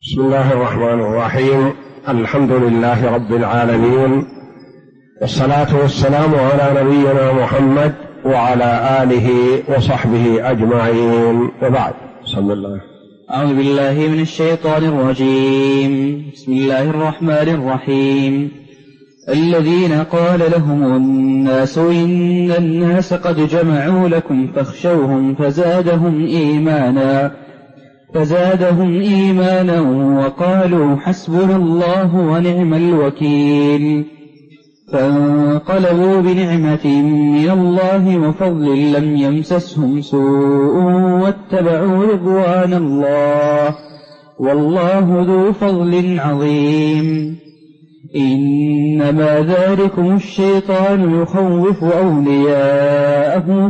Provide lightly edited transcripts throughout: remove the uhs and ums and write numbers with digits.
بسم الله الرحمن الرحيم. الحمد لله رب العالمين، والصلاة والسلام على نبينا محمد وعلى آله وصحبه أجمعين، وبعد. صلى الله. أعوذ بالله من الشيطان الرجيم. بسم الله الرحمن الرحيم. الذين قال لهم الناس إن الناس قد جمعوا لكم فاخشوهم فزادهم إيمانا وقالوا حسبنا الله ونعم الوكيل. فانقلبوا بنعمة من الله وفضل لم يمسسهم سوء واتبعوا رضوان الله والله ذو فضل عظيم. إنما ذلكم الشيطان يخوف أولياءه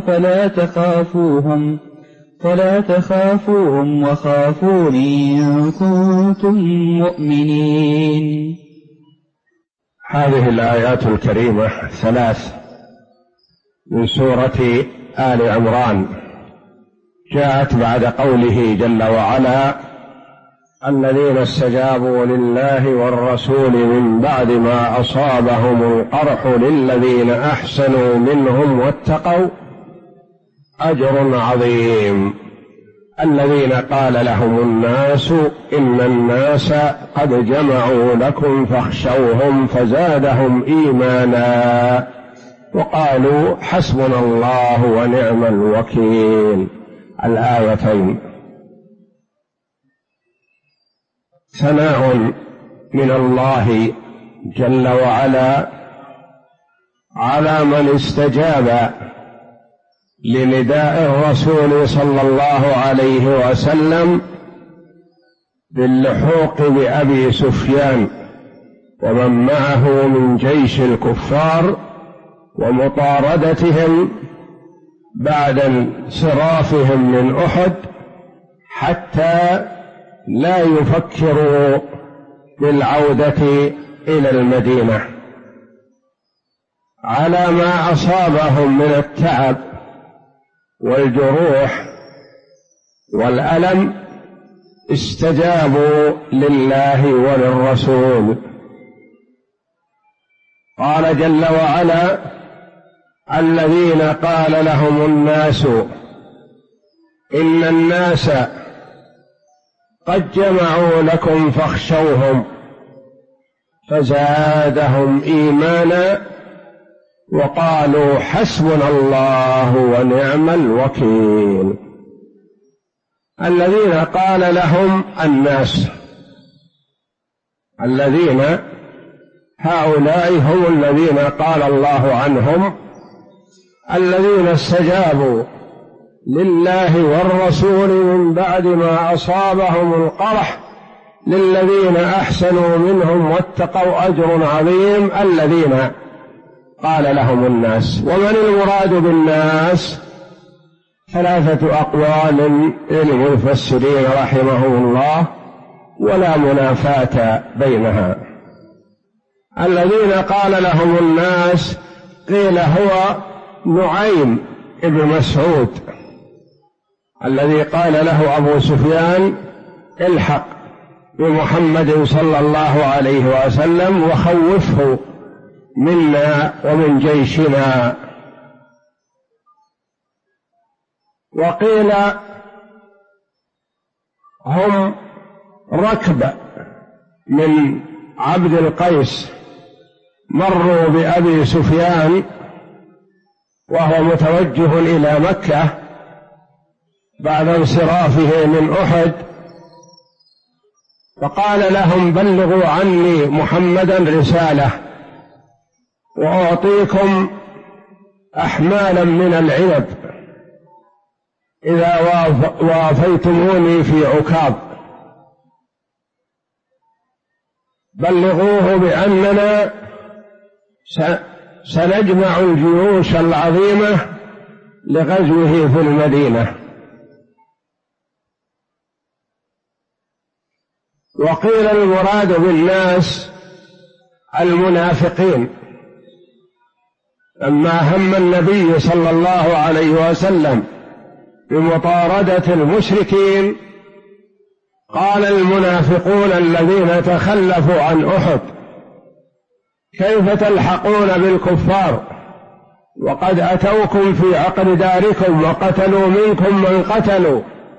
فلا تخافوهم وخافون إن كنتم مؤمنين. هذه الآيات الكريمة 3 من سورة آل عمران جاءت بعد قوله جل وعلا: الذين استجابوا لله والرسول من بعد ما أصابهم القرح للذين أحسنوا منهم واتقوا أجر عظيم. الذين قال لهم الناس إن الناس قد جمعوا لكم فاخشوهم فزادهم إيمانا وقالوا حسبنا الله ونعم الوكيل. الآيتين ثناء من الله جل وعلا على من استجاب لنداء الرسول صلى الله عليه وسلم باللحوق بأبي سفيان ومن معه من جيش الكفار ومطاردتهم بعد انصرافهم من أحد حتى لا يفكروا بالعودة إلى المدينة، على ما أصابهم من التعب والجروح والألم استجابوا لله وللرسول. قال جل وعلا: الذين قال لهم الناس إن الناس قد جمعوا لكم فاخشوهم فزادهم إيمانا وقالوا حسبنا الله ونعم الوكيل. الذين قال لهم الناس، الذين هؤلاء هم الذين قال الله عنهم الذين استجابوا لله والرسول من بعد ما أصابهم القرح للذين أحسنوا منهم واتقوا أجر عظيم. الذين قال لهم الناس. ومن المراد بالناس؟ 3 أقوال للمفسرين رحمهم الله ولا منافاة بينها. الذين قال لهم الناس قيل هو نعيم ابن مسعود الذي قال له أبو سفيان: الحق بمحمد صلى الله عليه وسلم وخوفه منا ومن جيشنا. وقيل هم ركب من عبد القيس مروا بأبي سفيان وهو متوجه إلى مكة بعد انصرافه من أحد، فقال لهم: بلغوا عني محمدا رسالة وأعطيكم أحمالا من العنب إذا وافيتموني في عكاظ. بلغوه بأننا سنجمع الجيوش العظيمة لغزوه في المدينة. وقيل المراد بالناس المنافقين، لما هم النبي صلى الله عليه وسلم بمطاردة المشركين قال المنافقون الذين تخلفوا عن أحد: كيف تلحقون بالكفار وقد أتوكم في عقر داركم وقتلوا منكم من قتلوا،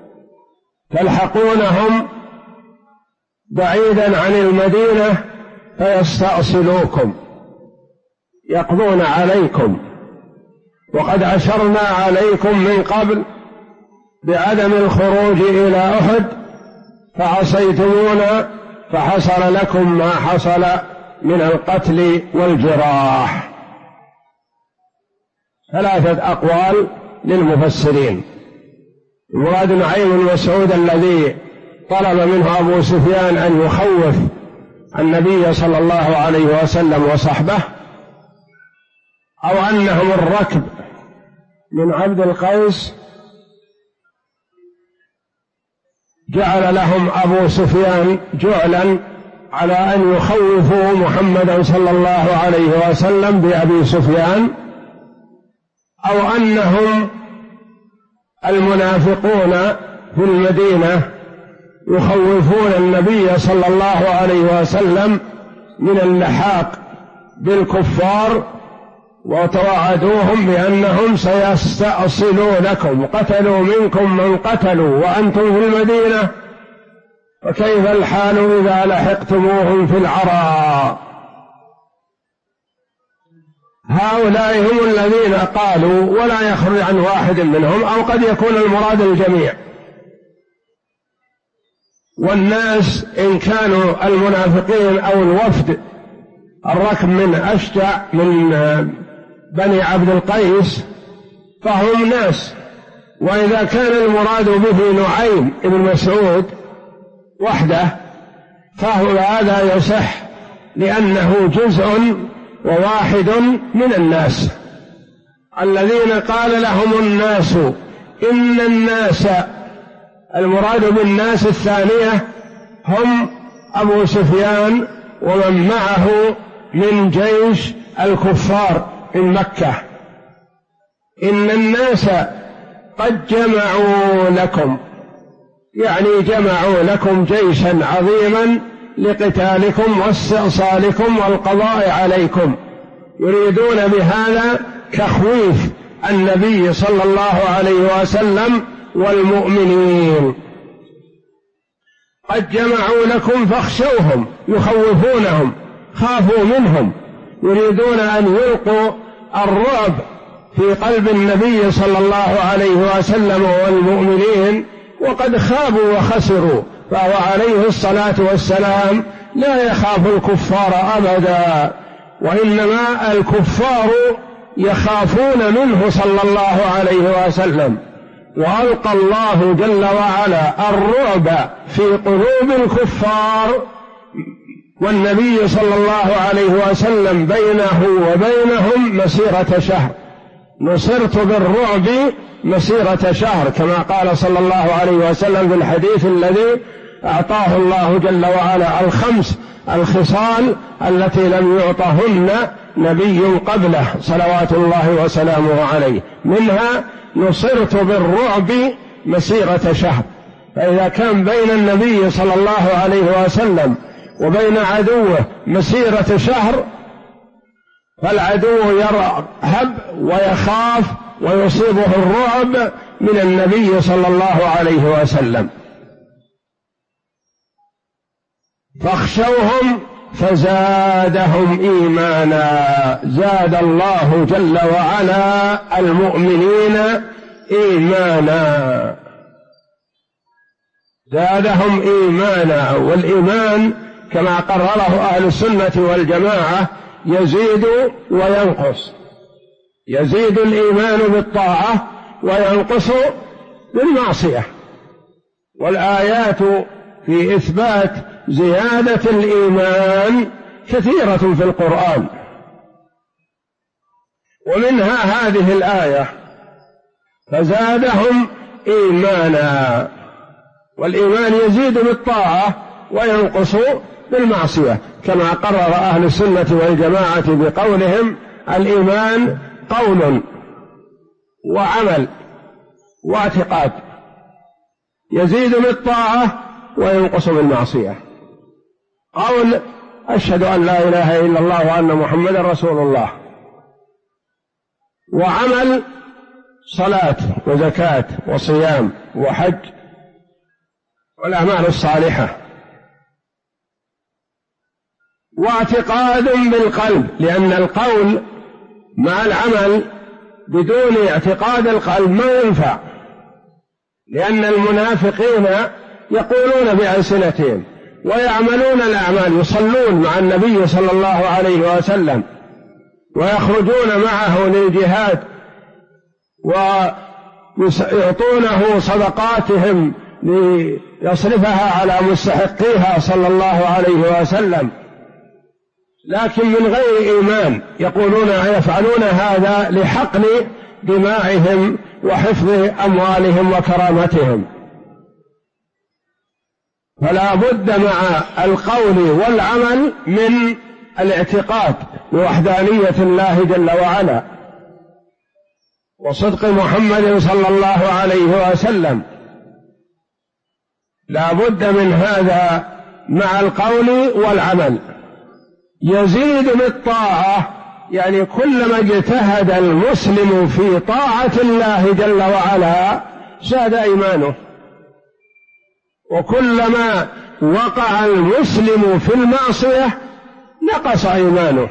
تلحقونهم بعيدا عن المدينة فيستأصلوكم يقضون عليكم، وقد أشرنا عليكم من قبل بعدم الخروج إلى أحد فعصيتمونا فحصل لكم ما حصل من القتل والجراح. 3 أقوال للمفسرين. المراد نعيم بن مسعود الذي طلب منه أبو سفيان أن يخوف النبي صلى الله عليه وسلم وصحبه، أو أنهم الركب من عبد القيس جعل لهم أبو سفيان جعلا على أن يخوفوا محمدا صلى الله عليه وسلم بأبي سفيان، أو أنهم المنافقون في المدينة يخوفون النبي صلى الله عليه وسلم من اللحاق بالكفار، وتوعدوهم بأنهم سيستأصلونكم، قتلوا منكم من قتلوا وأنتم في المدينة، فكيف الحال إذا لحقتموهم في العراء؟ هؤلاء هم الذين قالوا، ولا يخرج عن واحد منهم، أو قد يكون المراد الجميع. والناس إن كانوا المنافقين أو الوفد الركب من أشجع من بني عبد القيس فهم ناس، وإذا كان المراد به نعيم بن مسعود وحده فهذا يصح، لأنه جزء وواحد من الناس الذين قال لهم الناس إن الناس. المراد بالناس الثانية هم أبو سفيان ومن معه من جيش الكفار من مكة. إن الناس قد جمعوا لكم، يعني جمعوا لكم جيشا عظيما لقتالكم واستئصالكم والقضاء عليكم، يريدون بهذا تخويف النبي صلى الله عليه وسلم والمؤمنين. قد جمعوا لكم فاخشوهم، يخوفونهم، خافوا منهم، يريدون أن يلقوا الرعب في قلب النبي صلى الله عليه وسلم والمؤمنين، وقد خابوا وخسروا، فهو عليه الصلاة والسلام لا يخاف الكفار أبدا، وإنما الكفار يخافون منه صلى الله عليه وسلم. وألقى الله جل وعلا الرعب في قلوب الكفار، والنبي صلى الله عليه وسلم بينه وبينهم مسيرة شهر. نصرت بالرعب مسيرة شهر، كما قال صلى الله عليه وسلم في الحديث الذي أعطاه الله جل وعلا 5 الخصال التي لم يعطهن نبي قبله صلوات الله وسلامه عليه، منها نصرت بالرعب مسيرة شهر. فإذا كان بين النبي صلى الله عليه وسلم وبين عدوه مسيرة شهر، فالعدو يرهب ويخاف ويصيبه الرعب من النبي صلى الله عليه وسلم. فاخشوهم فزادهم إيمانا، زاد الله جل وعلا المؤمنين إيمانا، زادهم إيمانا. والإيمان كما قرره أهل السنة والجماعة يزيد وينقص، يزيد الإيمان بالطاعة وينقص بالمعصية، والآيات في إثبات زيادة الإيمان كثيرة في القرآن، ومنها هذه الآية فزادهم إيمانا. والإيمان يزيد بالطاعة وينقص بالمعصية، كما قرر أهل السنة والجماعة بقولهم الإيمان قول وعمل واعتقاد، يزيد بالطاعة وينقص بالمعصية. قول أشهد أن لا إله إلا الله وأن محمدا رسول الله، وعمل صلاة وزكاة وصيام وحج والأعمال الصالحة، واعتقاد بالقلب، لأن القول مع العمل بدون اعتقاد القلب ما ينفع، لأن المنافقين يقولون بألسنتهم ويعملون الأعمال، يصلون مع النبي صلى الله عليه وسلم ويخرجون معه للجهاد ويعطونه صدقاتهم ليصرفها على مستحقيها صلى الله عليه وسلم، لكن من غير إيمان، يقولون يفعلون هذا لحقن دمائهم وحفظ أموالهم وكرامتهم. فلا بد مع القول والعمل من الاعتقاد بوحدانية الله جل وعلا وصدق محمد صلى الله عليه وسلم، لا بد من هذا مع القول والعمل. يزيد بالطاعة، يعني كلما اجتهد المسلم في طاعة الله جل وعلا زاد إيمانه، وكلما وقع المسلم في المعصية نقص إيمانه.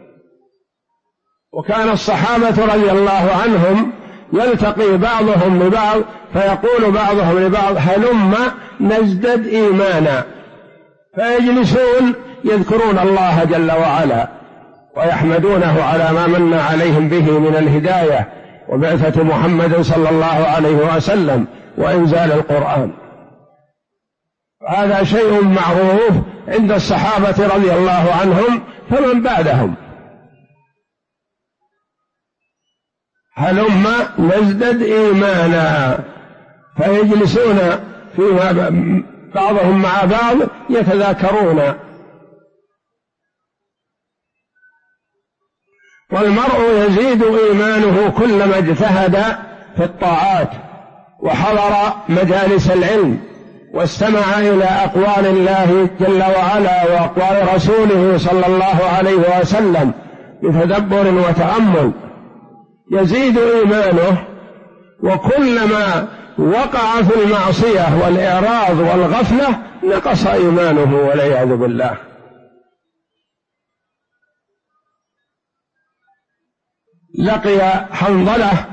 وكان الصحابة رضي الله عنهم يلتقي بعضهم ببعض فيقول بعضهم لبعض هلم نزدد إيمانا، فيجلسون يذكرون الله جل وعلا ويحمدونه على ما من عليهم به من الهداية وبعثة محمد صلى الله عليه وسلم وإنزال القرآن. هذا شيء معروف عند الصحابة رضي الله عنهم فمن بعدهم. هلم نزدد إيمانا، فيجلسون فيما بعضهم مع بعض يتذاكرون. والمرء يزيد إيمانه كلما اجتهد في الطاعات وحضر مجالس العلم واستمع إلى أقوال الله جل وعلا وأقوال رسوله صلى الله عليه وسلم بتدبر وتأمل، يزيد إيمانه. وكلما وقع في المعصية والإعراض والغفلة نقص إيمانه والعياذ بالله. لقي حنظلة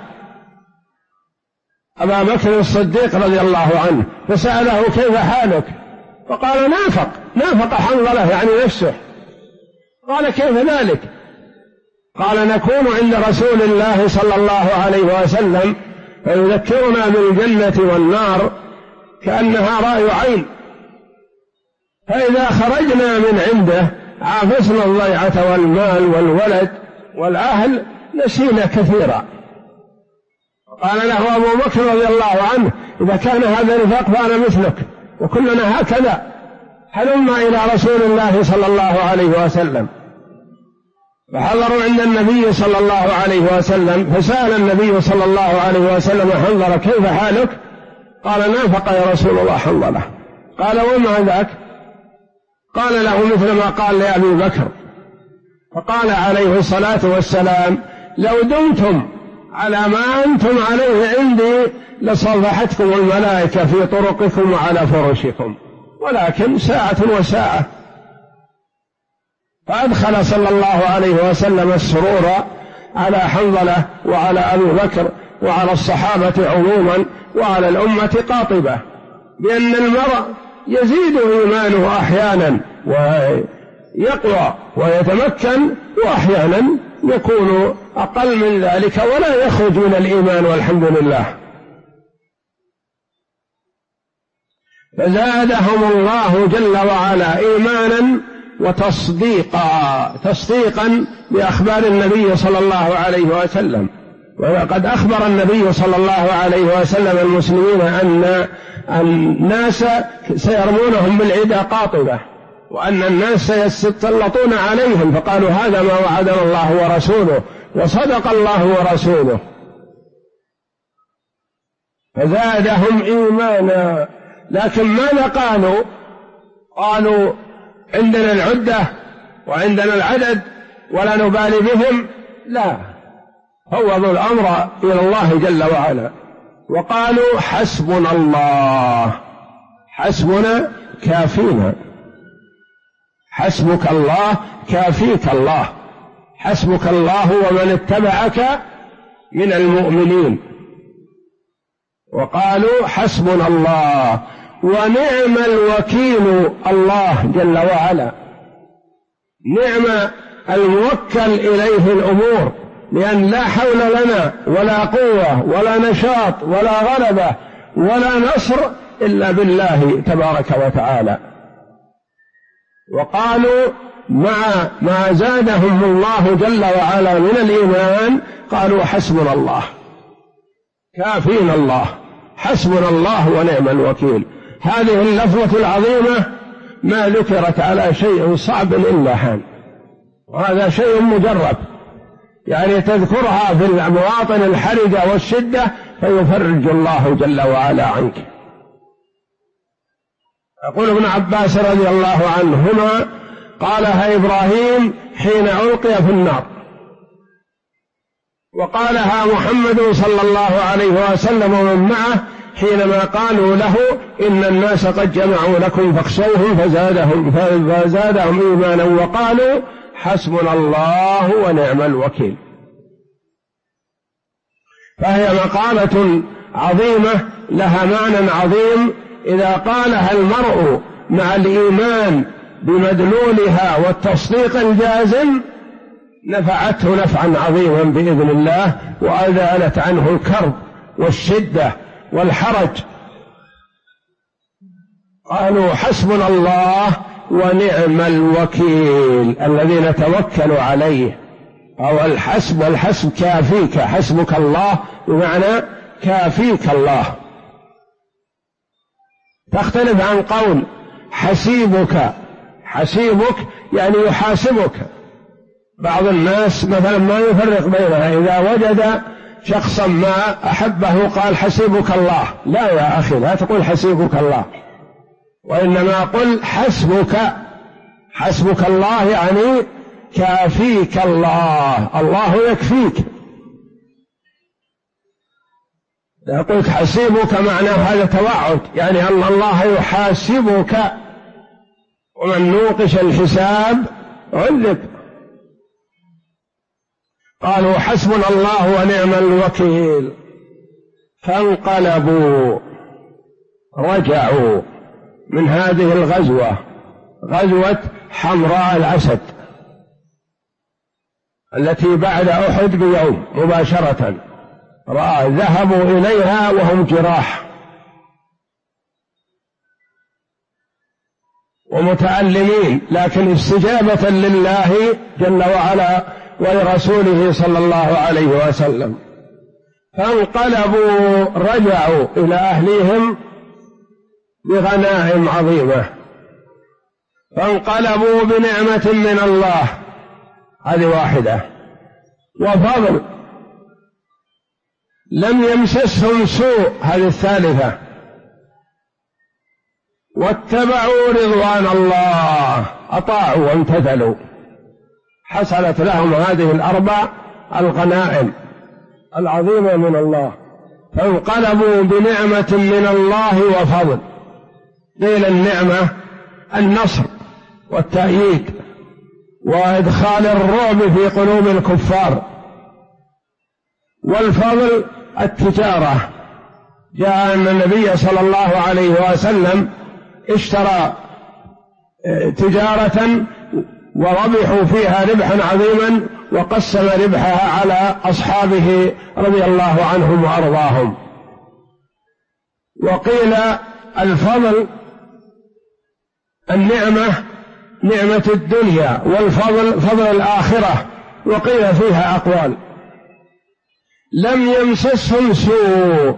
أبا بكر الصديق رضي الله عنه فسأله كيف حالك؟ فقال نافق حنظلة يعني نفسه. قال كيف ذلك؟ قال نكون عند رسول الله صلى الله عليه وسلم فيذكرنا بالجنة والنار كأنها رأي عين، فإذا خرجنا من عنده عافسنا الضيعة والمال والولد والأهل نسينا كثيرا. قال له أبو بكر رضي الله عنه إذا كان هذا الرفاق فأنا مثلك وكلنا هكذا، هلما إلى رسول الله صلى الله عليه وسلم. فحضروا عند النبي صلى الله عليه وسلم فسأل النبي صلى الله عليه وسلم حنظلة كيف حالك؟ قال نافق يا رسول الله حنظلة. قال وما ذاك؟ قال له مثل ما قال لأبي بكر. فقال عليه الصلاة والسلام لو دمتم على ما أنتم عليه عندي لصافحتكم الملائكة في طرقكم وعلى فرشكم، ولكن ساعة وساعة. فأدخل صلى الله عليه وسلم السرور على حنظلة وعلى أبي بكر وعلى الصحابة عموما وعلى الأمة قاطبة، بأن المرء يزيد إيمانه أحيانا ويقوى ويتمكن، وأحيانا يكون أقل من ذلك ولا يخرج من الإيمان، والحمد لله. فزادهم الله جل وعلا إيمانا تصديقا بأخبار النبي صلى الله عليه وسلم. وقد أخبر النبي صلى الله عليه وسلم المسلمين أن الناس سيرمونهم بالعدا قاطبة، وأن الناس سيتسلطون عليهم، فقالوا هذا ما وعدنا الله ورسوله، وصدق الله ورسوله. فزادهم إيمانا لكن ماذا قالوا عندنا العدة وعندنا العدد ولا نبالي بهم؟ لا، فوضوا الأمر إلى الله جل وعلا وقالوا حسبنا الله، حسبنا كافينا، حسبك الله كافيك الله، حسبك الله ومن اتبعك من المؤمنين. وقالوا حسبنا الله ونعم الوكيل الله جل وعلا، نعم الموكل إليه الأمور، لأن لا حول لنا ولا قوة ولا نشاط ولا غلبة ولا نصر إلا بالله تبارك وتعالى. وقالوا مع ما زادهم الله جل وعلا من الإيمان قالوا حسبنا الله كافينا الله، حسبنا الله ونعم الوكيل. هذه اللفظة العظيمة ما ذكرت على شيء صعب إلا هان، وهذا شيء مجرب، يعني تذكرها في المواطن الحرجة والشدة فيفرج الله جل وعلا عنك. يقول ابن عباس رضي الله عنهما قالها إبراهيم حين ألقي في النار، وقالها محمد صلى الله عليه وسلم ومن معه حينما قالوا له إن الناس قد جمعوا لكم فاخشوهم فزادهم إيمانا وقالوا حسبنا الله ونعم الوكيل. فهي مقالة عظيمة لها معنى عظيم، إذا قالها المرء مع الإيمان بمدلولها والتصديق الجازم نفعته نفعا عظيما بإذن الله، وأزالت عنه الكرب والشدة والحرج. قالوا حسبنا الله ونعم الوكيل الذي نتوكل عليه، أو الحسب، والحسب كافيك، حسبك الله بمعنى كافيك الله. تختلف عن قول حسيبك، حسيبك يعني يحاسبك. بعض الناس مثلا ما يفرق بينها، إذا وجد شخصا ما أحبه قال حسيبك الله، لا يا أخي لا تقول حسيبك الله، وإنما قل حسبك، حسبك الله يعني كافيك الله، الله يكفيك. يقول حسيبك معناه هذا توعد، يعني أن الله يحاسبك، ومن نوقش الحساب عذب. قالوا حسبنا الله ونعم الوكيل، فانقلبوا، رجعوا من هذه الغزوة، غزوة حمراء الأسد التي بعد أحد بيوم مباشرة، ذهبوا إليها وهم جراح ومتألمين، لكن استجابة لله جل وعلا ولرسوله صلى الله عليه وسلم. فانقلبوا، رجعوا إلى أهليهم بغنائم عظيمة، فانقلبوا بنعمة من الله، هذه واحدة، وفضل لم يمسسهم سوء، هذه الثالثة، واتبعوا رضوان الله، أطاعوا وامتثلوا، حصلت لهم هذه الأربع الغنائم العظيمة من الله. فانقلبوا بنعمة من الله وفضل. قيل النعمة النصر والتأييد وإدخال الرعب في قلوب الكفار، والفضل التجارة. جاء أن النبي صلى الله عليه وسلم اشترى تجارة وربحوا فيها ربحا عظيما، وقسم ربحها على أصحابه رضي الله عنهم وأرضاهم. وقيل الفضل النعمة، نعمة الدنيا، والفضل فضل الآخرة، وقيل فيها أقوال. لم يمسسهم سوء،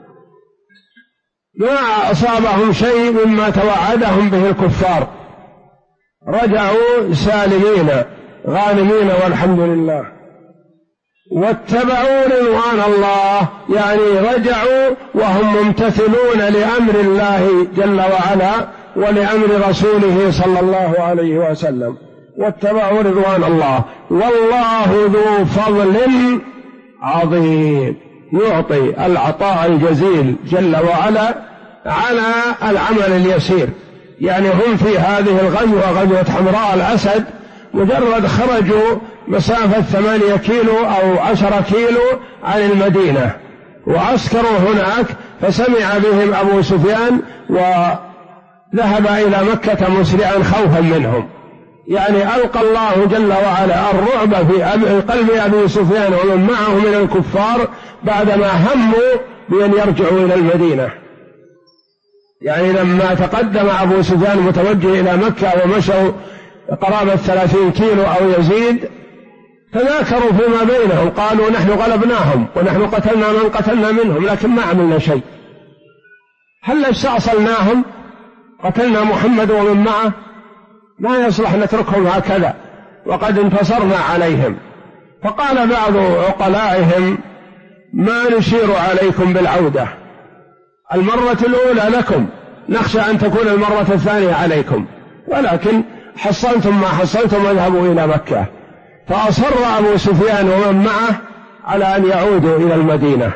ما أصابهم شيء مما توعدهم به الكفار، رجعوا سالمين غانمين والحمد لله. واتبعوا رضوان الله، يعني رجعوا وهم ممتثلون لأمر الله جل وعلا ولأمر رسوله صلى الله عليه وسلم، واتبعوا رضوان الله. والله ذو فضل عظيم، يعطي العطاء الجزيل جل وعلا على العمل اليسير. يعني هم في هذه الغزوة، غزوة حمراء الأسد، مجرد خرجوا مسافة 8 كيلو أو 10 كيلو عن المدينة وعسكروا هناك، فسمع بهم أبو سفيان وذهب إلى مكة مسرعا خوفا منهم. يعني ألقى الله جل وعلا الرعب في قلب أبي سفيان ومن معه من الكفار بعدما هموا بأن يرجعوا إلى المدينة. يعني لما تقدم أبو سفيان متوجه إلى مكة ومشوا قرابة 30 كيلو أو يزيد، تذاكروا فيما بينهم، قالوا نحن غلبناهم ونحن قتلنا من قتلنا منهم لكن ما عملنا شيء، هل استأصلناهم قتلنا محمد ومن معه؟ ما يصلح نتركهم هكذا وقد انتصرنا عليهم. فقال بعض عقلائهم ما نشير عليكم بالعودة، المرة الأولى لكم، نخشى أن تكون المرة الثانية عليكم، ولكن حصلتم ما حصلتم واذهبوا إلى مكة. فأصر أبو سفيان ومن معه على أن يعودوا إلى المدينة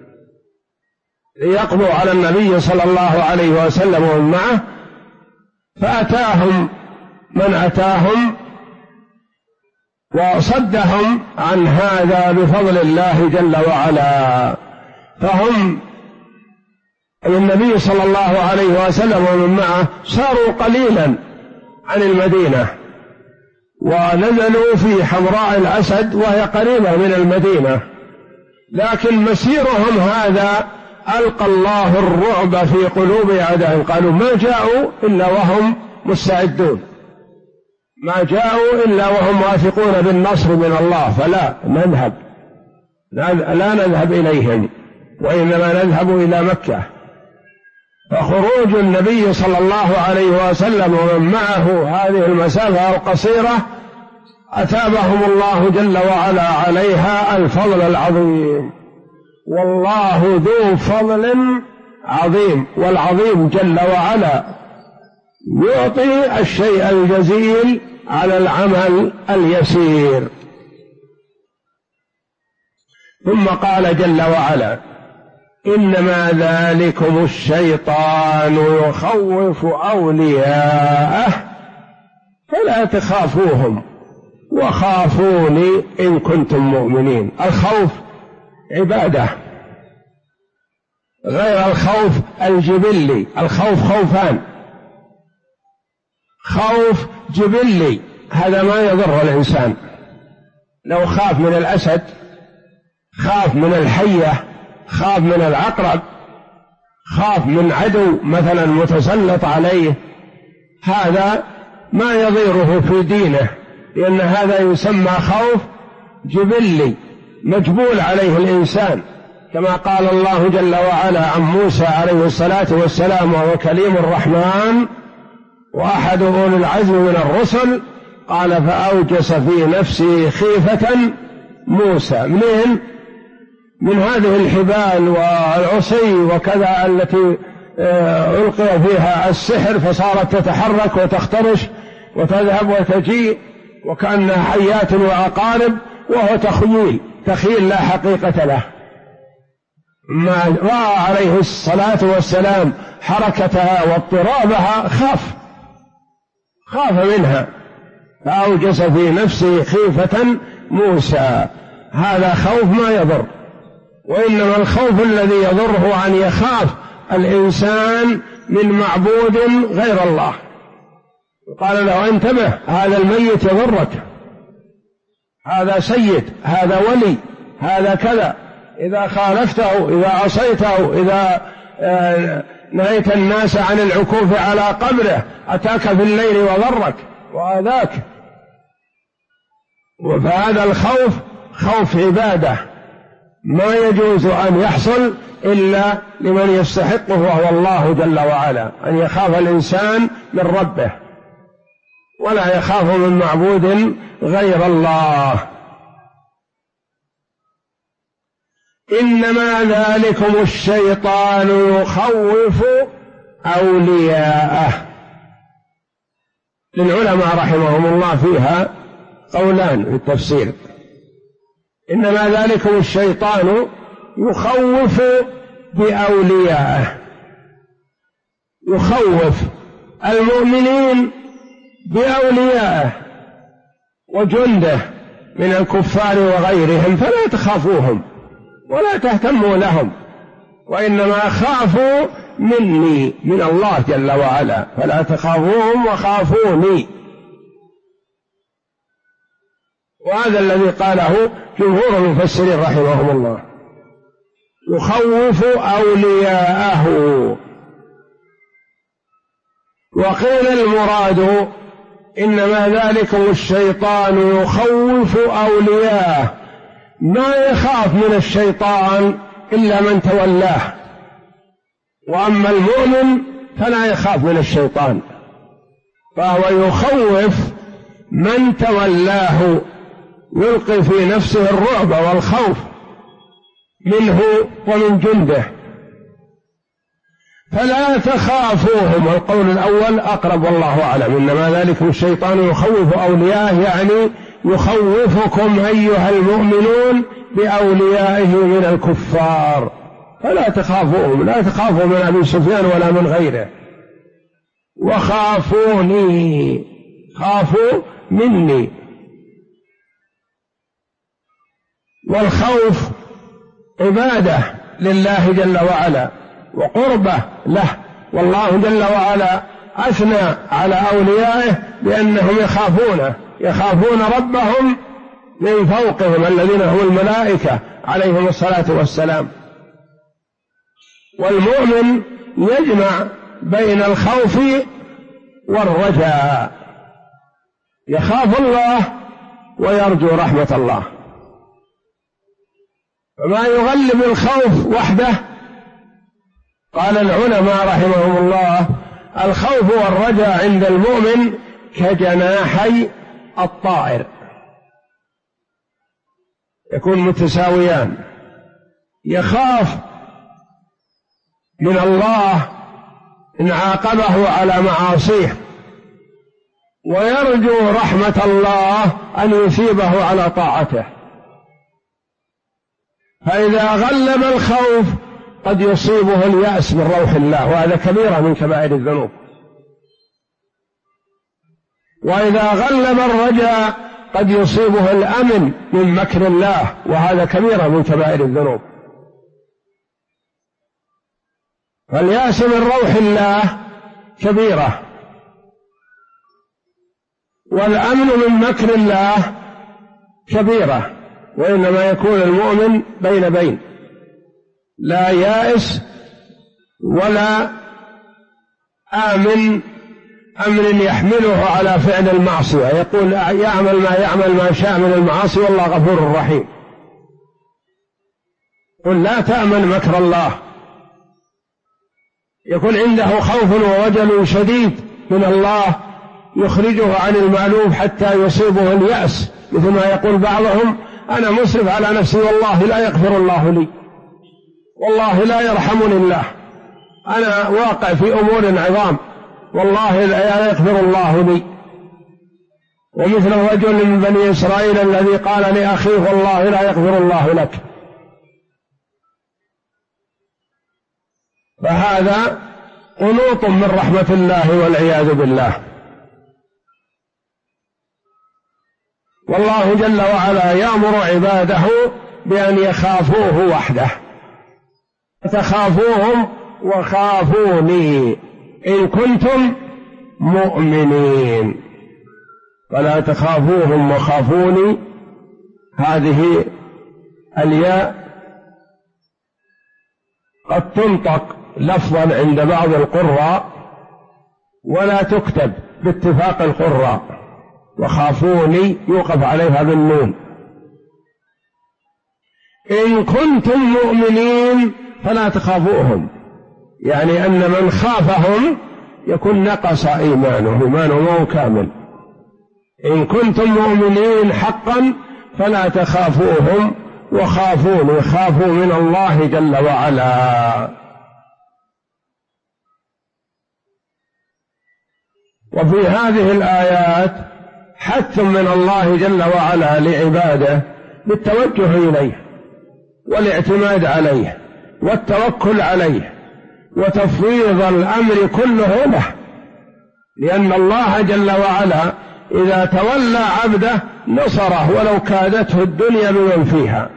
ليقضوا على النبي صلى الله عليه وسلم ومن معه. فأتاهم من أتاهم وصدهم عن هذا بفضل الله جل وعلا. فهم النبي صلى الله عليه وسلم ومن معه صاروا قليلا عن المدينة ونزلوا في حمراء الأسد وهي قريبة من المدينة، لكن مسيرهم هذا ألقى الله الرعب في قلوب أعدائهم، قالوا ما جاءوا إلا وهم مستعدون، ما جاءوا إلا وهم واثقون بالنصر من الله، فلا نذهب، لا نذهب إليهم وإنما نذهب إلى مكة. فخروج النبي صلى الله عليه وسلم ومن معه هذه المسافة القصيرة أثابهم الله جل وعلا عليها الفضل العظيم. والله ذو فضل عظيم، والعظيم جل وعلا يعطي الشيء الجزيل على العمل اليسير. ثم قال جل وعلا إنما ذلكم الشيطان يخوف أولياءه فلا تخافوهم وخافوني إن كنتم مؤمنين. الخوف عبادة غير الخوف الجبلي. الخوف خوفان، خوف جبلي هذا ما يضر الإنسان، لو خاف من الأسد، خاف من الحية، خاف من العقرب، خاف من عدو مثلا متسلط عليه، هذا ما يضيره في دينه، لأن هذا يسمى خوف جبلي مجبول عليه الإنسان، كما قال الله جل وعلا عن موسى عليه الصلاة والسلام وهو كليم الرحمن وأحد أولي العزم من الرسل، قال فأوجس في نفسي خيفة موسى. منين؟ من هذه الحبال والعصي وكذا التي ألقي فيها السحر فصارت تتحرك وتخترش وتذهب وتجيء وكأنها حيات وعقارب، وهو تخيل لا حقيقة له. ما رأى عليه الصلاة والسلام حركتها واضطرابها خاف منها، فأوجس في نفسه خيفة موسى. هذا خوف ما يضر، وإنما الخوف الذي يضره أن يخاف الإنسان من معبود غير الله. قال له انتبه، هذا الميت يضرك، هذا سيد، هذا ولي، هذا كذا، إذا خالفته، إذا عصيته، إذا نهيت الناس عن العكوف على قبره أتاك في الليل وضرك وآذاك. فهذا الخوف خوف عبادة ما يجوز أن يحصل إلا لمن يستحقه وهو الله جل وعلا، أن يخاف الإنسان من ربه ولا يخاف من معبود غير الله. إنما ذلكم الشيطان يخوف أولياءه. للعلماء رحمهم الله فيها قولان في التفسير. إنما ذلكم الشيطان يخوف بأوليائه، يخوف المؤمنين بأوليائه وجنده من الكفار وغيرهم، فلا تخافوهم ولا تهتموا لهم، وإنما خافوا مني، من الله جل وعلا، فلا تخافوهم وخافوني. وهذا الذي قاله جمهور المفسرين رحمهم الله، يخوف أولياءه. وقيل المراد إنما ذلكم الشيطان يخوف أولياءه، ما يخاف من الشيطان إلا من تولاه، وأما المؤمن فلا يخاف من الشيطان، فهو يخوف من تولاه، يلقي في نفسه الرعب والخوف منه ومن جنده. فلا تخافوهم، القول الأول أقرب والله أعلم. إنما ذلكم الشيطان يخوف أولياءه، يعني يخوفكم أيها المؤمنون بأوليائه من الكفار، فلا تخافوهم، لا تخافوا من أبي سفيان ولا من غيره، وخافوني، خافوا مني. والخوف عبادة لله جل وعلا وقربة له، والله جل وعلا أثنى على أوليائه بأنهم يخافون ربهم من فوقهم الذين هم الملائكة عليهم الصلاة والسلام. والمؤمن يجمع بين الخوف والرجاء، يخاف الله ويرجو رحمة الله، فما يغلب الخوف وحده. قال العلماء رحمهم الله: الخوف والرجاء عند المؤمن كجناحي الطائر، يكون متساويان، يخاف من الله إن عاقبه على معاصيه، ويرجو رحمة الله أن يثيبه على طاعته. فإذا غلب الخوف قد يصيبه اليأس من روح الله، وهذا كبيرة من كبائر الذنوب. وإذا غلب الرجاء قد يصيبه الأمن من مكر الله، وهذا كبيرة من كبائر الذنوب. فاليأس من روح الله كبيرة، والأمن من مكر الله كبيرة. وإنما يكون المؤمن بين بين، لا يائس ولا آمن أمر يحمله على فعل المعصية، يقول يعمل ما شاء من المعاصي والله غفور رحيم. قل لا تأمن مكر الله، يكون عنده خوف ووجل شديد من الله يخرجه عن المألوف حتى يصيبه اليأس، مثل ما يقول بعضهم: أنا مسرف على نفسي والله لا يغفر الله لي، والله لا يرحمني الله، أنا واقع في أمور عظام والله لا يغفر الله لي. ومثل الرجل من بني إسرائيل الذي قال لأخيه: والله لا يغفر الله لك. فهذا قنوط من رحمة الله والعياذ بالله. والله جل وعلا يأمر عباده بأن يخافوه وحده، تخافوهم وخافوني إن كنتم مؤمنين. فلا تخافوهم وخافوني، هذه الياء قد تنطق لفظا عند بعض القراء ولا تكتب باتفاق القراء، وخافوني يوقف عليها بالنون. إن كنتم مؤمنين فلا تخافوهم، يعني أن من خافهم يكون نقص إيمانه ما هو كامل. إن كنتم مؤمنين حقا فلا تخافوهم وخافوني، خافوا من الله جل وعلا. وفي هذه الآيات حث من الله جل وعلا لعباده بالتوجه إليه والاعتماد عليه والتوكل عليه وتفويض الأمر كله له، لأن الله جل وعلا إذا تولى عبده نصره ولو كادته الدنيا بمن فيها،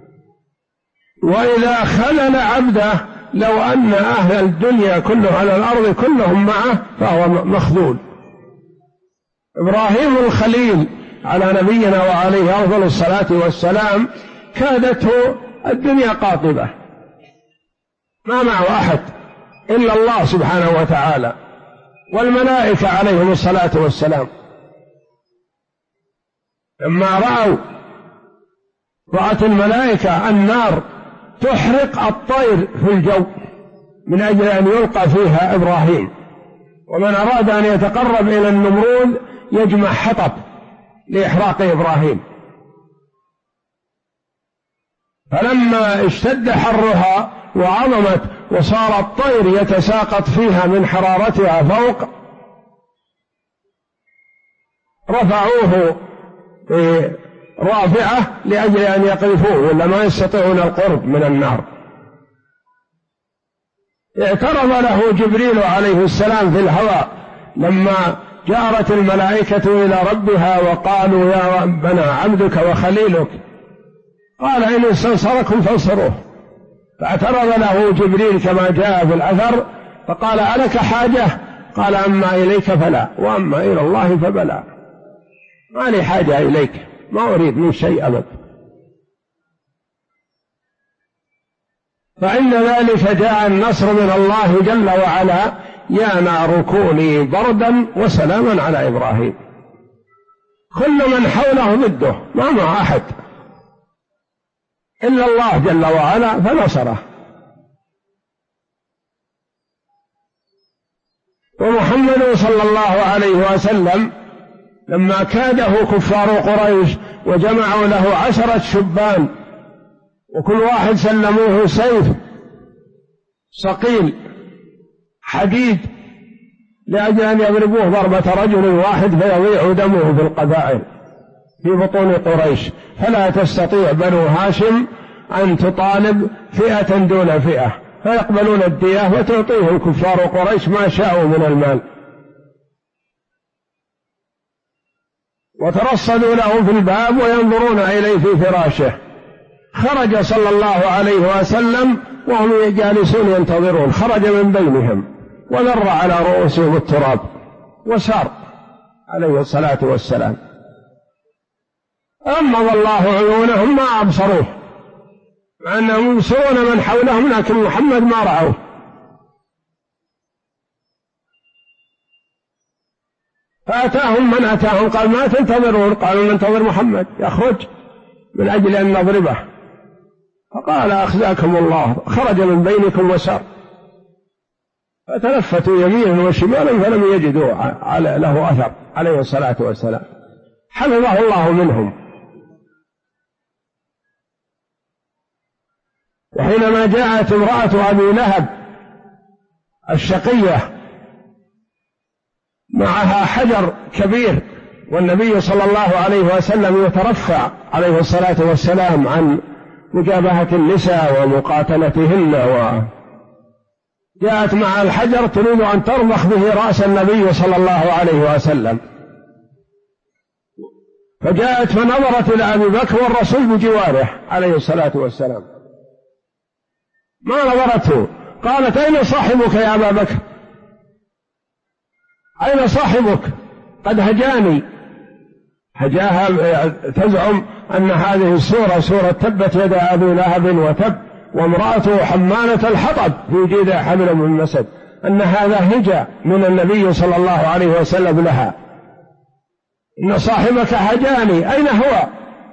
وإذا خذل عبده لو أن أهل الدنيا كلهم على الأرض كلهم معه فهو مخذول. إبراهيم الخليل على نبينا وعليه أفضل الصلاة والسلام كادته الدنيا قاطبة، ما معه أحد إلا الله سبحانه وتعالى والملائكة عليهم الصلاة والسلام. لما رأت الملائكة النار تحرق الطير في الجو من أجل أن يلقى فيها إبراهيم، ومن أراد أن يتقرب إلى النمرود يجمع حطب لإحراق إبراهيم، فلما اشتد حرها وعظمت وصار الطير يتساقط فيها من حرارتها فوق، رفعوه رافعة لأجل أن يقذفوه ولا ما يستطيعون القرب من النار. اعترض له جبريل عليه السلام في الهواء لما جارت الملائكة إلى ربها وقالوا يا ربنا عبدك وخليلك، قال إن استنصركم فانصروه، فاعترض له جبريل كما جاء في الأثر فقال ألك حاجة؟ قال أما إليك فلا وأما إلى الله فبلا، ما لي حاجة إليك، ما أريد من شيء أبدا. فإن ذلك جاء النصر من الله جل وعلا: يا نار كوني بردا وسلاما على إبراهيم. كل من حوله ضده، ما مع أحد إلا الله جل وعلا فنصره. ومحمد صلى الله عليه وسلم لما كاده كفار قريش وجمعوا له 10 شبان وكل واحد سلموه سيف صقيل حديد لأجل أن يضربوه ضربة رجل واحد فيضيع دمه في القبائل في بطون قريش، فلا تستطيع بنو هاشم أن تطالب فئة دون فئة، فيقبلون الدية وتعطيهم كفار قريش ما شاءوا من المال. وترصدوا له في الباب وينظرون إليه في فراشه. خرج صلى الله عليه وسلم وهم جالسون ينتظرون، خرج من بينهم وذر على رؤوسهم التراب وسار عليه الصلاة والسلام. غمض الله عيونهم ما أبصروه، مع أنهم يبصرون من حولهم لكن محمد ما رأوه. فأتاهم من أتاهم قال ما تنتظرون؟ قالوا ننتظر محمد يخرج من أجل أن نضربه. فقال أخزاكم الله، خرج من بينكم وسار. فتلفتوا يمينا وشمالا فلم يجدوا له أثر عليه الصلاة والسلام، حفظه الله منهم. وحينما جاءت امرأة أبي لهب الشقية معها حجر كبير والنبي صلى الله عليه وسلم يترفع عليه الصلاة والسلام عن مجابهة النساء ومقاتلتهن، جاءت مع الحجر تريد أن ترضخ به رأس النبي صلى الله عليه وسلم، فجاءت فنظرت إلى أبي بكر والرسول بجواره عليه الصلاة والسلام، ما نظرته، قالت أين صاحبك يا أبا بكر؟ أين صاحبك؟ قد هجاني. هجاها تزعم أن هذه السورة سورة تبت يدا أبي لهب وتب وامرأته حمالة الحطب في جيدها حبل من مسد، أن هذا هجا من النبي صلى الله عليه وسلم لها، إن صاحبك هجاني أين هو؟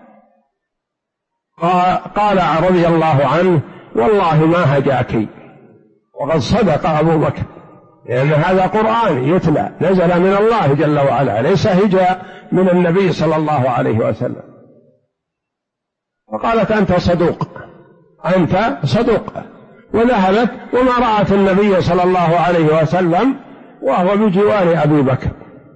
قال رضي الله عنه والله ما هجاك، وقد صدق أبو بكر، لأن هذا قرآن يتلى نزل من الله جل وعلا، ليس هجاء من النبي صلى الله عليه وسلم. فقالت أنت صدوق، أنت صدوق، وذهبت وما رأت النبي صلى الله عليه وسلم وهو بجوار أبي بكر.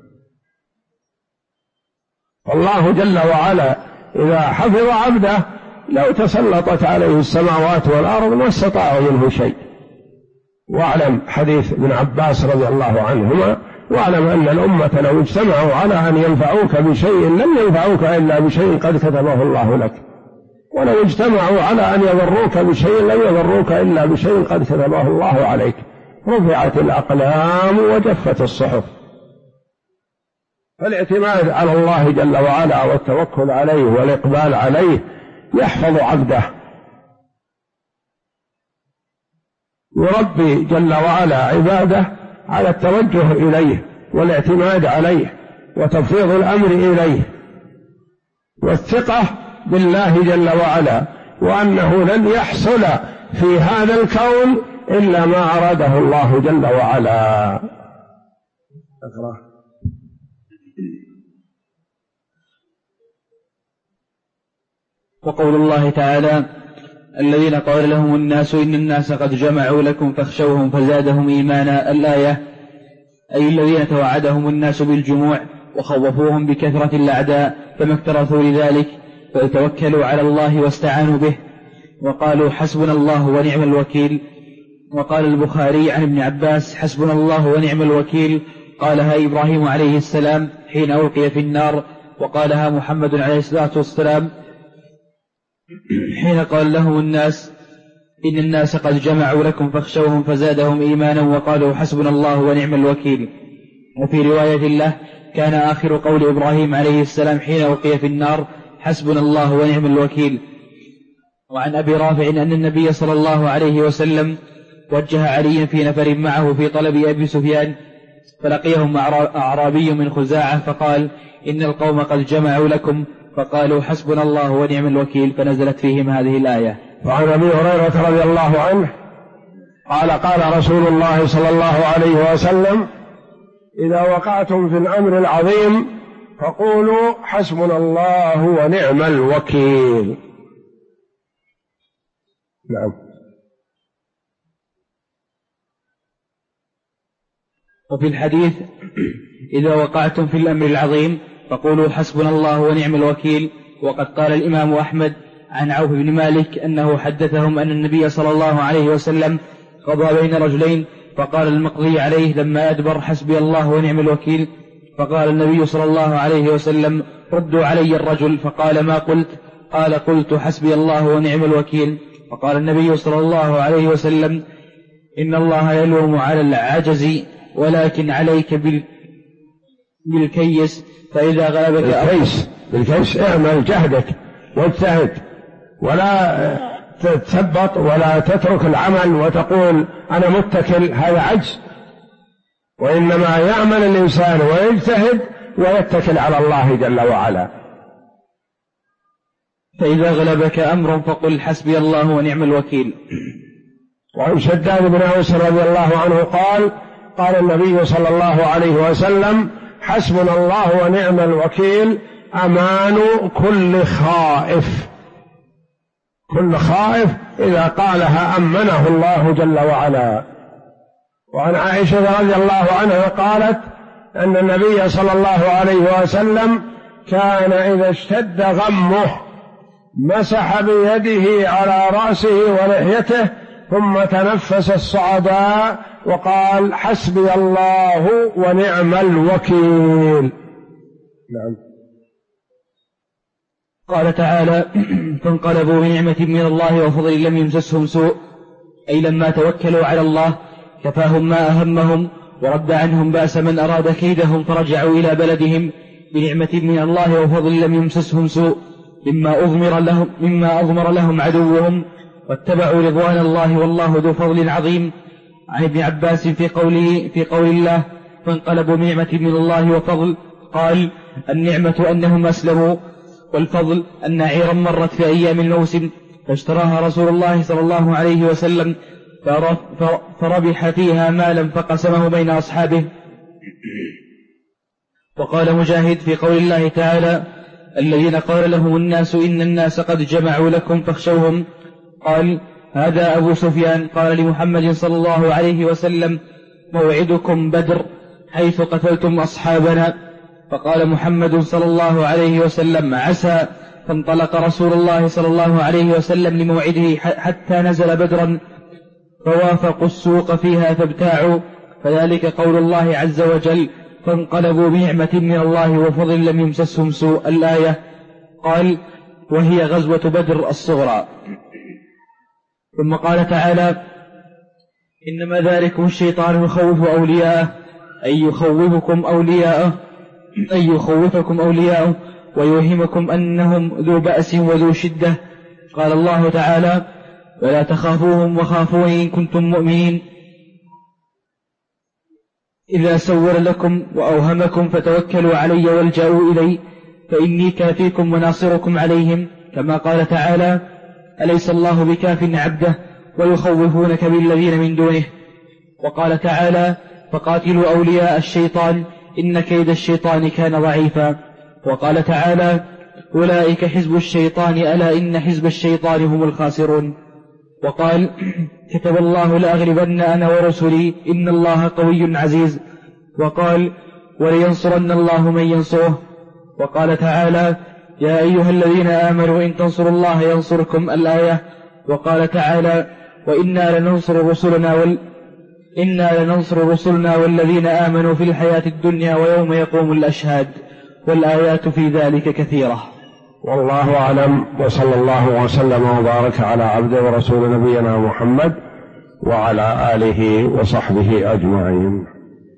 والله جل وعلا إذا حفظ عبده لو تسلطت عليه السماوات والأرض ما استطاعوا منه شيء. واعلم حديث ابن عباس رضي الله عنهما: واعلم أن الأمة لو اجتمعوا على أن ينفعوك بشيء لم ينفعوك إلا بشيء قد كتبه الله لك، ولو اجتمعوا على أن يضروك بشيء لم يضروك إلا بشيء قد كتبه الله عليك. رفعت الأقلام وجفت الصحف. فالاعتماد على الله جل وعلا والتوكل عليه والإقبال عليه يحفظ عبده، يربي جل وعلا عباده على التوجه إليه والاعتماد عليه وتفويض الأمر إليه والثقة بالله جل وعلا، وأنه لن يحصل في هذا الكون إلا ما أراده الله جل وعلا. وقول الله تعالى: الذين قال لهم الناس إن الناس قد جمعوا لكم فاخشوهم فزادهم إيمانا. الآية: أي الذين توعدهم الناس بالجموع وخوفوهم بكثرة الأعداء فما اكترثوا لذلك فتوكلوا على الله واستعانوا به وقالوا حسبنا الله ونعم الوكيل. وقال البخاري عن ابن عباس: حسبنا الله ونعم الوكيل قالها إبراهيم عليه السلام حين ألقي في النار، وقالها محمد عليه الصلاة والسلام حين قال لهم الناس إن الناس قد جمعوا لكم فاخشوهم فزادهم إيمانا وقالوا حسبنا الله ونعم الوكيل. وفي رواية له: كان آخر قول إبراهيم عليه السلام حين ألقي في النار حسبنا الله ونعم الوكيل. وعن أبي رافع أن النبي صلى الله عليه وسلم وجه عليا في نفر معه في طلب أبي سفيان، فلقيهم أعرابي من خزاعة فقال: إن القوم قد جمعوا لكم، فقالوا حسبنا الله ونعم الوكيل، فنزلت فيهم هذه الآية. وعن أبي هريرة رضي الله عنه قال: قال رسول الله صلى الله عليه وسلم: إذا وقعتم في الأمر العظيم فقولوا حسبنا الله ونعم الوكيل. نعم. وفي الحديث: إذا وقعتم في الأمر العظيم فقولوا حسبنا الله ونعم الوكيل. وقد قال الإمام أحمد عن عوف بن مالك أنه حدثهم أن النبي صلى الله عليه وسلم قضى بين رجلين فقال المقضي عليه لما أدبر: حسبي الله ونعم الوكيل. فقال النبي صلى الله عليه وسلم: ردوا علي الرجل. فقال: ما قلت؟ قال: قلت حسبي الله ونعم الوكيل. فقال النبي صلى الله عليه وسلم: إن الله يلوم على العجز ولكن عليك بالكيس، فإذا غلبك بالكيس اعمل جهدك واجتهد، ولا تتثبط ولا تترك العمل وتقول أنا متكل، هذا عجز. وإنما يعمل الإنسان ويجتهد ويتكل على الله جل وعلا. فإذا غلبك أمر فقل حسبي الله ونعم الوكيل. وعن شداد بن أوس رضي الله عنه قال: قال النبي صلى الله عليه وسلم: حسبنا الله ونعم الوكيل أمان كل خائف. كل خائف إذا قالها أمنه الله جل وعلا. وعن عائشة رضي الله عنها قالت أن النبي صلى الله عليه وسلم كان إذا اشتد غمه مسح بيده على رأسه ولحيته ثم تنفس الصعداء وقال: حسبي الله ونعم الوكيل. نعم. قال تعالى: فانقلبوا بنعمة من الله وفضل لم يمسسهم سوء، أي لما توكلوا على الله كفاهم ما أهمهم ورد عنهم بأس من أراد كيدهم، فرجعوا إلى بلدهم بنعمة من الله وفضل لم يمسسهم سوء مما أضمر لهم عدوهم، واتبعوا رضوان الله والله ذو فضل عظيم. عن ابن عباس في قول الله: فانقلبوا بنعمة من الله وفضل، قال: النعمة أنهم أسلموا، والفضل أن عيرا مرت في أيام الموسم فاشتراها رسول الله صلى الله عليه وسلم فربح فيها مالا فقسمه بين أصحابه. وقال مجاهد في قول الله تعالى: الذين قال لهم الناس إن الناس قد جمعوا لكم فاخشوهم. قال: هذا أبو سفيان قال لمحمد صلى الله عليه وسلم: موعدكم بدر حيث قتلتم أصحابنا. فقال محمد صلى الله عليه وسلم: عسى. فانطلق رسول الله صلى الله عليه وسلم لموعده حتى نزل بدرا، فوافقوا السوق فيها فابتاعوا، فذلك قول الله عز وجل: فانقلبوا بنعمة من الله وفضل لم يمسسهم سوء. الآية. قال: وهي غزوة بدر الصغرى. ثم قال تعالى: إنما ذلكم الشيطان يخوف أولياءه، أي يخوفكم أولياءه ويوهمكم أنهم ذو بأس وذو شدة. قال الله تعالى: ولا تخافوهم وخافون إن كنتم مؤمنين. إذا سول لكم وأوهمكم فتوكلوا علي والجأوا إلي فإني كافيكم وناصركم عليهم. كما قال تعالى: أليس الله بكاف عبده ويخوفونك بالذين من دونه. وقال تعالى: فقاتلوا أولياء الشيطان إن كيد الشيطان كان ضعيفا. وقال تعالى: أولئك حزب الشيطان ألا إن حزب الشيطان هم الخاسرون. وقال: كتب الله لأغلبن أنا ورسلي إن الله قوي عزيز. وقال: ولينصرن الله من ينصره. وقال تعالى: يا أيها الذين آمنوا إن تنصروا الله ينصركم. الآية. وقال تعالى: وإنا لننصر رسلنا والذين آمنوا في الحياة الدنيا ويوم يقوم الأشهاد. والآيات في ذلك كثيرة. والله أعلم، وصلى الله وسلم وبارك على عبده ورسول نبينا محمد وعلى آله وصحبه أجمعين.